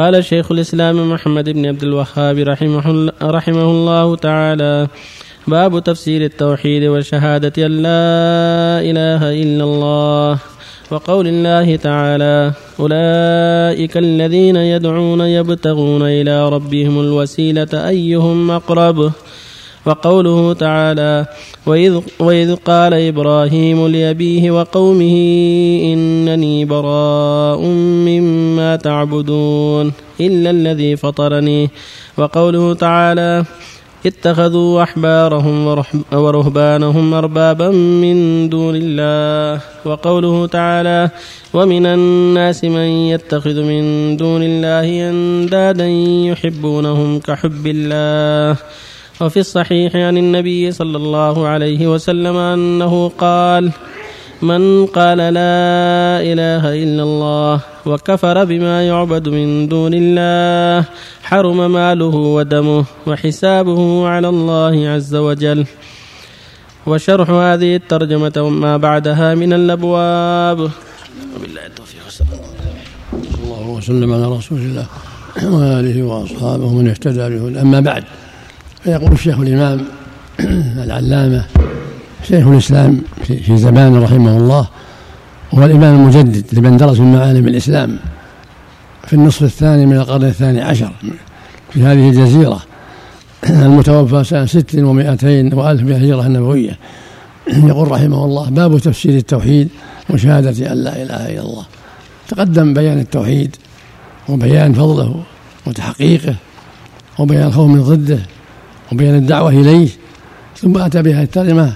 قال شيخ الإسلام محمد بن عبد الوهاب رحمه الله تعالى: باب تفسير التوحيد وشهادة أن لا إله إلا الله، وقول الله تعالى: أولئك الذين يدعون يبتغون إلى ربهم الوسيلة أيهم أقرب، وقوله تعالى: وإذ قال إبراهيم لأبيه وقومه إنني براء مما تعبدون إلا الذي فطرني، وقوله تعالى: اتخذوا أحبارهم ورهبانهم أربابا من دون الله، وقوله تعالى: ومن الناس من يتخذ من دون الله أندادا يحبونهم كحب الله. وفي الصحيح عن النبي صلى الله عليه وسلم أنه قال: من قال لا إله إلا الله وكفر بما يعبد من دون الله حرم ماله ودمه وحسابه على الله عز وجل. وشرح هذه الترجمة وما بعدها من الأبواب. وبالله التوفيق. صلى الله وسلم على رسول الله وآله وأصحابه من اهتدى به. أما بعد، فيقول الشيخ الإمام العلامة شيخ الإسلام في زمان رحمه الله، هو الإمام المجدد لمن درس من معالم الإسلام في النصف الثاني من القرن الثاني عشر في هذه الجزيرة، المتوفى سنة 600 وألف بالهجرة النبوية. يقول رحمه الله: باب تفسير التوحيد وشهادة أن لا إله إلا الله. تقدم بيان التوحيد وبيان فضله وتحقيقه وبيان الخوف من ضده وبيان الدعوة إليه، ثم أتى بها الترجمة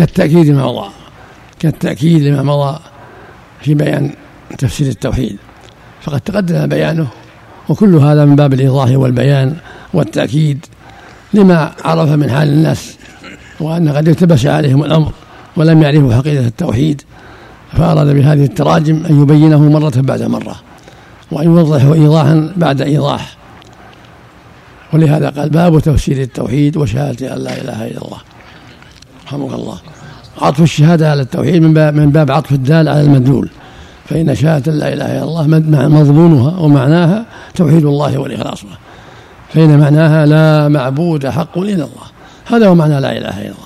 كالتأكيد لما مضى في بيان تفسير التوحيد، فقد تقدم بيانه، وكل هذا من باب الإيضاح والبيان والتأكيد لما عرف من حال الناس، وأن قد التبس عليهم الأمر ولم يعرفوا حقيقة التوحيد، فأراد بهذه التراجم أن يبينه مرة بعد مرة وأن يوضحه إيضاحا بعد إيضاح. ولهذا قال: باب تفسير التوحيد وشهادة أن لا إله إلا الله. رحمك الله. عطف الشهادة على التوحيد من باب عطف الدال على المدلول، فإن شهادة لا إله إلا الله مضمونها ومعناها توحيد الله والإخلاص، فإن معناها لا معبود حق إلا الله، هذا هو معنى لا إله إلا الله.